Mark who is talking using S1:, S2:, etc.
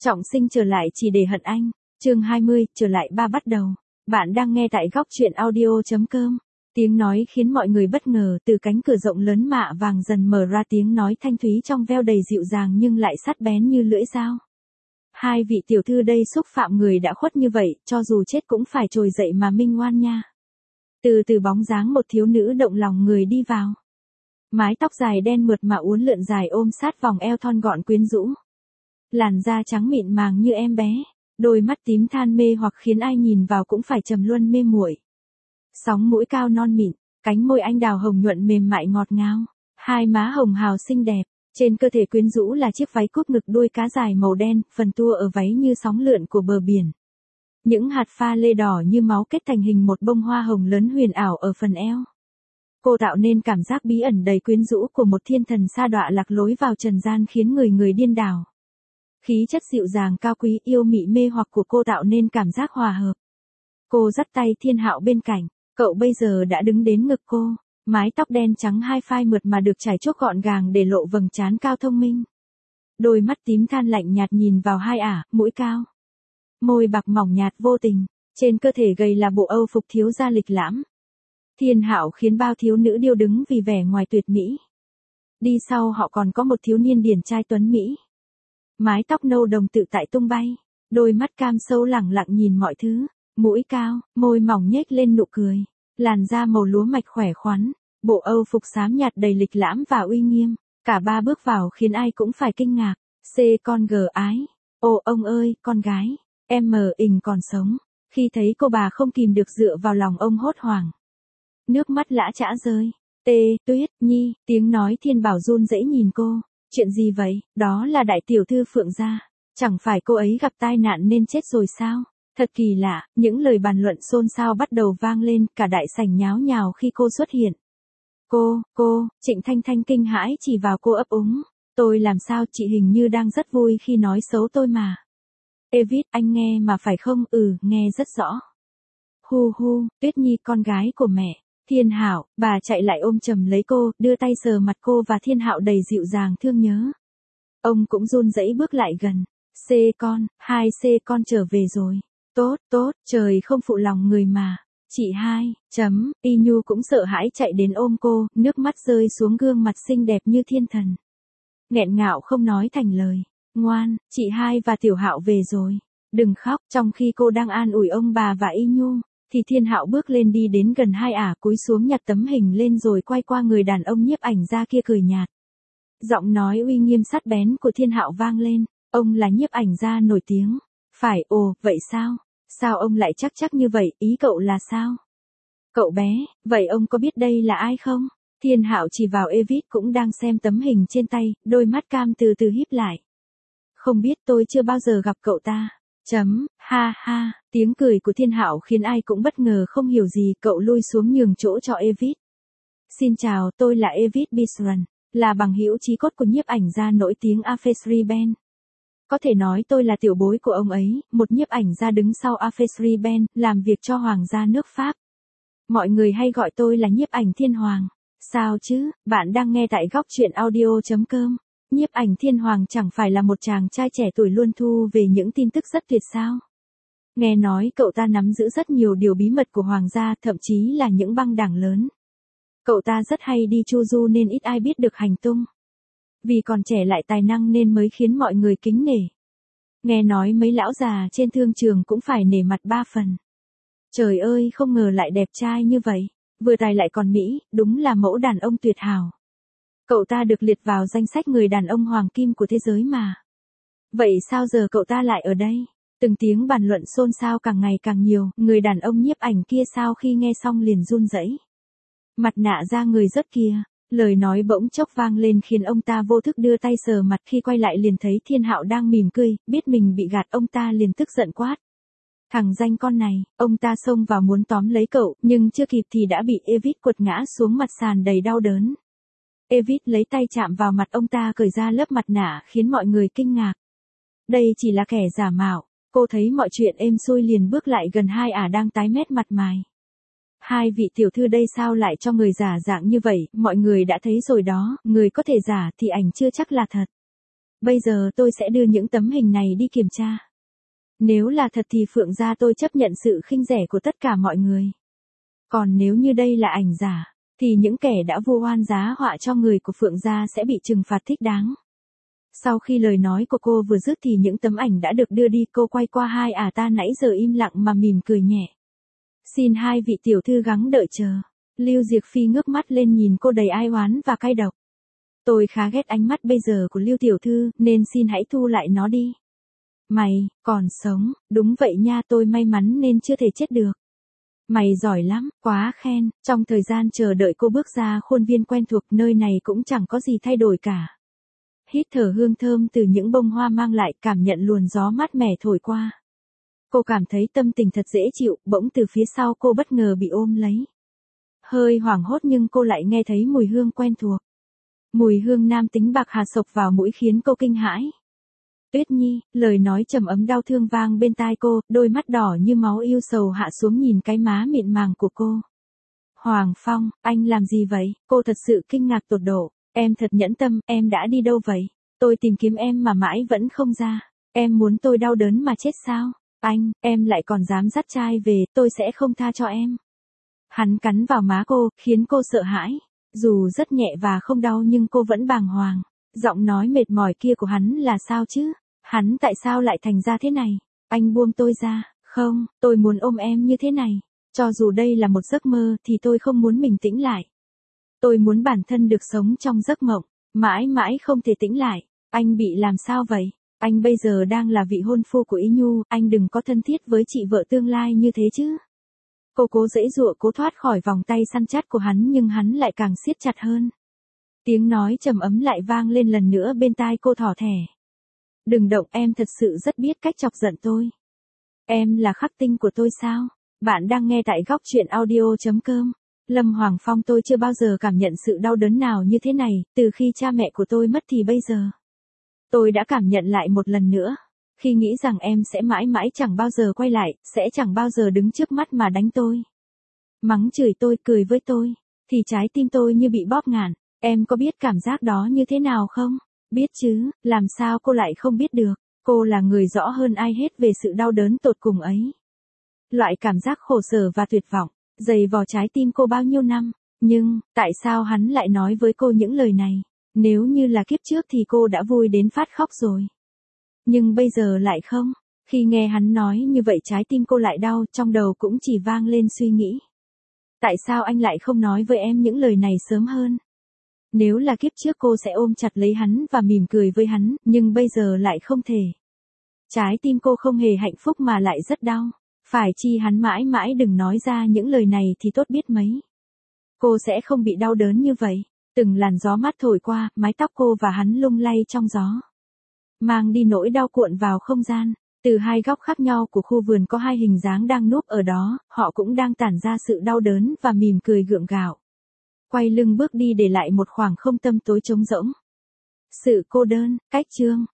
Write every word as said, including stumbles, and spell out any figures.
S1: Trọng sinh trở lại chỉ để hận anh. Chương hai mươi, trở lại ba bắt đầu. Bạn đang nghe tại góc truyện audio chấm com. Tiếng nói khiến mọi người bất ngờ, từ cánh cửa rộng lớn mạ vàng dần mở ra tiếng nói thanh thúy trong veo đầy dịu dàng nhưng lại sắc bén như lưỡi dao. Hai vị tiểu thư đây xúc phạm người đã khuất như vậy, cho dù chết cũng phải trồi dậy mà minh ngoan nha. Từ từ bóng dáng một thiếu nữ động lòng người đi vào. Mái tóc dài đen mượt mà uốn lượn dài ôm sát vòng eo thon gọn quyến rũ. Làn da trắng mịn màng như em bé, đôi mắt tím than mê hoặc khiến ai nhìn vào cũng phải trầm luân mê muội. Sóng mũi cao non mịn, cánh môi anh đào hồng nhuận mềm mại ngọt ngào, hai má hồng hào xinh đẹp, trên cơ thể quyến rũ là chiếc váy cúp ngực đuôi cá dài màu đen, phần tua ở váy như sóng lượn của bờ biển. Những hạt pha lê đỏ như máu kết thành hình một bông hoa hồng lớn huyền ảo ở phần eo. Cô tạo nên cảm giác bí ẩn đầy quyến rũ của một thiên thần sa đọa lạc lối vào trần gian khiến người người điên đảo. Khí chất dịu dàng cao quý yêu mị mê hoặc của cô tạo nên cảm giác hòa hợp. Cô dắt tay Thiên Hạo bên cạnh, cậu bây giờ đã đứng đến ngực cô, mái tóc đen trắng hai phai mượt mà được trải chuốt gọn gàng để lộ vầng trán cao thông minh. Đôi mắt tím than lạnh nhạt nhìn vào hai ả, mũi cao. Môi bạc mỏng nhạt vô tình, trên cơ thể gầy là bộ âu phục thiếu gia lịch lãm. Thiên Hạo khiến bao thiếu nữ điêu đứng vì vẻ ngoài tuyệt mỹ. Đi sau họ còn có một thiếu niên điển trai tuấn mỹ. Mái tóc nâu đồng tự tại tung bay, đôi mắt cam sâu lẳng lặng nhìn mọi thứ, mũi cao, môi mỏng nhếch lên nụ cười, làn da màu lúa mạch khỏe khoắn, bộ âu phục xám nhạt đầy lịch lãm và uy nghiêm, cả ba bước vào khiến ai cũng phải kinh ngạc. C con gờ ái, ô ông ơi, con gái, em mờ ình còn sống. Khi thấy cô bà không kìm được dựa vào lòng ông hốt hoảng. Nước mắt lã chã rơi. Tê, Tuyết, Nhi, tiếng nói Thiên Bảo run rẩy nhìn cô. Chuyện gì vậy? Đó là đại tiểu thư Phượng gia. Chẳng phải cô ấy gặp tai nạn nên chết rồi sao? Thật kỳ lạ, những lời bàn luận xôn xao bắt đầu vang lên, cả đại sảnh nháo nhào khi cô xuất hiện. Cô, cô, Trịnh Thanh Thanh kinh hãi chỉ vào cô ấp úng. Tôi làm sao, chị hình như đang rất vui khi nói xấu tôi mà. Evit, anh nghe mà phải không? Ừ, nghe rất rõ. Hu hu, Tuyết Nhi con gái của mẹ. Thiên Hạo, bà chạy lại ôm chầm lấy cô, đưa tay sờ mặt cô và Thiên Hạo đầy dịu dàng thương nhớ. Ông cũng run rẩy bước lại gần. C con, hai C con trở về rồi. Tốt, tốt, trời không phụ lòng người mà. Chị hai, chấm, Y Nhu cũng sợ hãi chạy đến ôm cô, nước mắt rơi xuống gương mặt xinh đẹp như thiên thần. Nghẹn ngạo không nói thành lời. Ngoan, chị hai và Tiểu Hạo về rồi. Đừng khóc, trong khi cô đang an ủi ông bà và Y Nhu. Thì Thiên Hạo bước lên đi đến gần hai ả cúi xuống nhặt tấm hình lên rồi quay qua người đàn ông nhiếp ảnh gia kia cười nhạt. Giọng nói uy nghiêm sắc bén của Thiên Hạo vang lên, ông là nhiếp ảnh gia nổi tiếng. Phải, ồ, vậy sao? Sao ông lại chắc chắc như vậy, ý cậu là sao? Cậu bé, vậy ông có biết đây là ai không? Thiên Hạo chỉ vào Evit cũng đang xem tấm hình trên tay, đôi mắt cam từ từ híp lại. Không biết, tôi chưa bao giờ gặp cậu ta. Chấm, ha ha, tiếng cười của Thiên Hạo khiến ai cũng bất ngờ không hiểu gì, cậu lui xuống nhường chỗ cho Evit. Xin chào, tôi là Evit Bisran, là bằng hữu chí cốt của nhiếp ảnh gia nổi tiếng Afesri Ben. Có thể nói tôi là tiểu bối của ông ấy, một nhiếp ảnh gia đứng sau Afesri Ben, làm việc cho hoàng gia nước Pháp. Mọi người hay gọi tôi là nhiếp ảnh Thiên Hoàng. Sao chứ, bạn đang nghe tại góc truyện audio chấm com. Nhiếp ảnh Thiên Hoàng chẳng phải là một chàng trai trẻ tuổi luôn thu về những tin tức rất tuyệt sao? Nghe nói cậu ta nắm giữ rất nhiều điều bí mật của hoàng gia, thậm chí là những băng đảng lớn. Cậu ta rất hay đi chu du nên ít ai biết được hành tung. Vì còn trẻ lại tài năng nên mới khiến mọi người kính nể. Nghe nói mấy lão già trên thương trường cũng phải nể mặt ba phần. Trời ơi, không ngờ lại đẹp trai như vậy, vừa tài lại còn mỹ, đúng là mẫu đàn ông tuyệt hảo. Cậu ta được liệt vào danh sách người đàn ông hoàng kim của thế giới mà. Vậy sao giờ cậu ta lại ở đây? Từng tiếng bàn luận xôn xao càng ngày càng nhiều, người đàn ông nhiếp ảnh kia sau khi nghe xong liền run rẩy. Mặt nạ da người rớt kia, lời nói bỗng chốc vang lên khiến ông ta vô thức đưa tay sờ mặt, khi quay lại liền thấy Thiên Hạo đang mỉm cười, biết mình bị gạt ông ta liền tức giận quát. Thằng danh con này, ông ta xông vào muốn tóm lấy cậu, nhưng chưa kịp thì đã bị Evit quật ngã xuống mặt sàn đầy đau đớn. Evit lấy tay chạm vào mặt ông ta cởi ra lớp mặt nạ khiến mọi người kinh ngạc. Đây chỉ là kẻ giả mạo, cô thấy mọi chuyện êm xuôi liền bước lại gần hai ả đang tái mét mặt mày. Hai vị tiểu thư đây sao lại cho người giả dạng như vậy, mọi người đã thấy rồi đó, người có thể giả thì ảnh chưa chắc là thật. Bây giờ tôi sẽ đưa những tấm hình này đi kiểm tra. Nếu là thật thì Phượng gia tôi chấp nhận sự khinh rẻ của tất cả mọi người. Còn nếu như đây là ảnh giả, thì những kẻ đã vu oan giá họa cho người của Phượng gia sẽ bị trừng phạt thích đáng. Sau khi lời nói của cô vừa dứt thì những tấm ảnh đã được đưa đi, cô quay qua hai ả ta nãy giờ im lặng mà mỉm cười nhẹ. Xin hai vị tiểu thư gắng đợi chờ. Lưu Diệc Phi ngước mắt lên nhìn cô đầy ai oán và cay độc. Tôi khá ghét ánh mắt bây giờ của Lưu tiểu thư, nên xin hãy thu lại nó đi. Mày, còn sống, đúng vậy nha, tôi may mắn nên chưa thể chết được. Mày giỏi lắm, quá khen. Trong thời gian chờ đợi cô bước ra khuôn viên quen thuộc, nơi này cũng chẳng có gì thay đổi cả. Hít thở hương thơm từ những bông hoa mang lại, cảm nhận luồn gió mát mẻ thổi qua. Cô cảm thấy tâm tình thật dễ chịu, bỗng từ phía sau cô bất ngờ bị ôm lấy. Hơi hoảng hốt nhưng cô lại nghe thấy mùi hương quen thuộc. Mùi hương nam tính bạc hà sộc vào mũi khiến cô kinh hãi. Tuyết Nhi, lời nói trầm ấm đau thương vang bên tai cô, đôi mắt đỏ như máu yêu sầu hạ xuống nhìn cái má mịn màng của cô. Hoàng Phong, anh làm gì vậy? Cô thật sự kinh ngạc tột độ. Em thật nhẫn tâm, em đã đi đâu vậy? Tôi tìm kiếm em mà mãi vẫn không ra. Em muốn tôi đau đớn mà chết sao? Anh, em lại còn dám dắt trai về, tôi sẽ không tha cho em. Hắn cắn vào má cô, khiến cô sợ hãi. Dù rất nhẹ và không đau nhưng cô vẫn bàng hoàng. Giọng nói mệt mỏi kia của hắn là sao chứ? Hắn tại sao lại thành ra thế này? Anh buông tôi ra. Không, tôi muốn ôm em như thế này. Cho dù đây là một giấc mơ thì tôi không muốn mình tĩnh lại. Tôi muốn bản thân được sống trong giấc mộng, mãi mãi không thể tĩnh lại. Anh bị làm sao vậy? Anh bây giờ đang là vị hôn phu của Ý Nhu, anh đừng có thân thiết với chị vợ tương lai như thế chứ. Cô cố giãy giụa cố thoát khỏi vòng tay săn chắc của hắn nhưng hắn lại càng siết chặt hơn. Tiếng nói trầm ấm lại vang lên lần nữa bên tai cô thỏ thẻ. Đừng động, em thật sự rất biết cách chọc giận tôi. Em là khắc tinh của tôi sao? Bạn đang nghe tại góc truyện audio chấm com. Lâm Hoàng Phong, tôi chưa bao giờ cảm nhận sự đau đớn nào như thế này, từ khi cha mẹ của tôi mất thì bây giờ. Tôi đã cảm nhận lại một lần nữa. Khi nghĩ rằng em sẽ mãi mãi chẳng bao giờ quay lại, sẽ chẳng bao giờ đứng trước mắt mà đánh tôi. Mắng chửi tôi, cười với tôi, thì trái tim tôi như bị bóp ngạn. Em có biết cảm giác đó như thế nào không? Biết chứ, làm sao cô lại không biết được. Cô là người rõ hơn ai hết về sự đau đớn tột cùng ấy. Loại cảm giác khổ sở và tuyệt vọng, dày vò trái tim cô bao nhiêu năm. Nhưng, tại sao hắn lại nói với cô những lời này? Nếu như là kiếp trước thì cô đã vui đến phát khóc rồi. Nhưng bây giờ lại không. Khi nghe hắn nói như vậy trái tim cô lại đau, trong đầu cũng chỉ vang lên suy nghĩ. Tại sao anh lại không nói với em những lời này sớm hơn? Nếu là kiếp trước cô sẽ ôm chặt lấy hắn và mỉm cười với hắn, nhưng bây giờ lại không thể. Trái tim cô không hề hạnh phúc mà lại rất đau. Phải chi hắn mãi mãi đừng nói ra những lời này thì tốt biết mấy. Cô sẽ không bị đau đớn như vậy. Từng làn gió mát thổi qua, mái tóc cô và hắn lung lay trong gió. Mang đi nỗi đau cuộn vào không gian. Từ hai góc khác nhau của khu vườn có hai hình dáng đang núp ở đó, họ cũng đang tản ra sự đau đớn và mỉm cười gượng gạo. Quay lưng bước đi để lại một khoảng không tâm tối trống rỗng. Sự cô đơn, cách chương.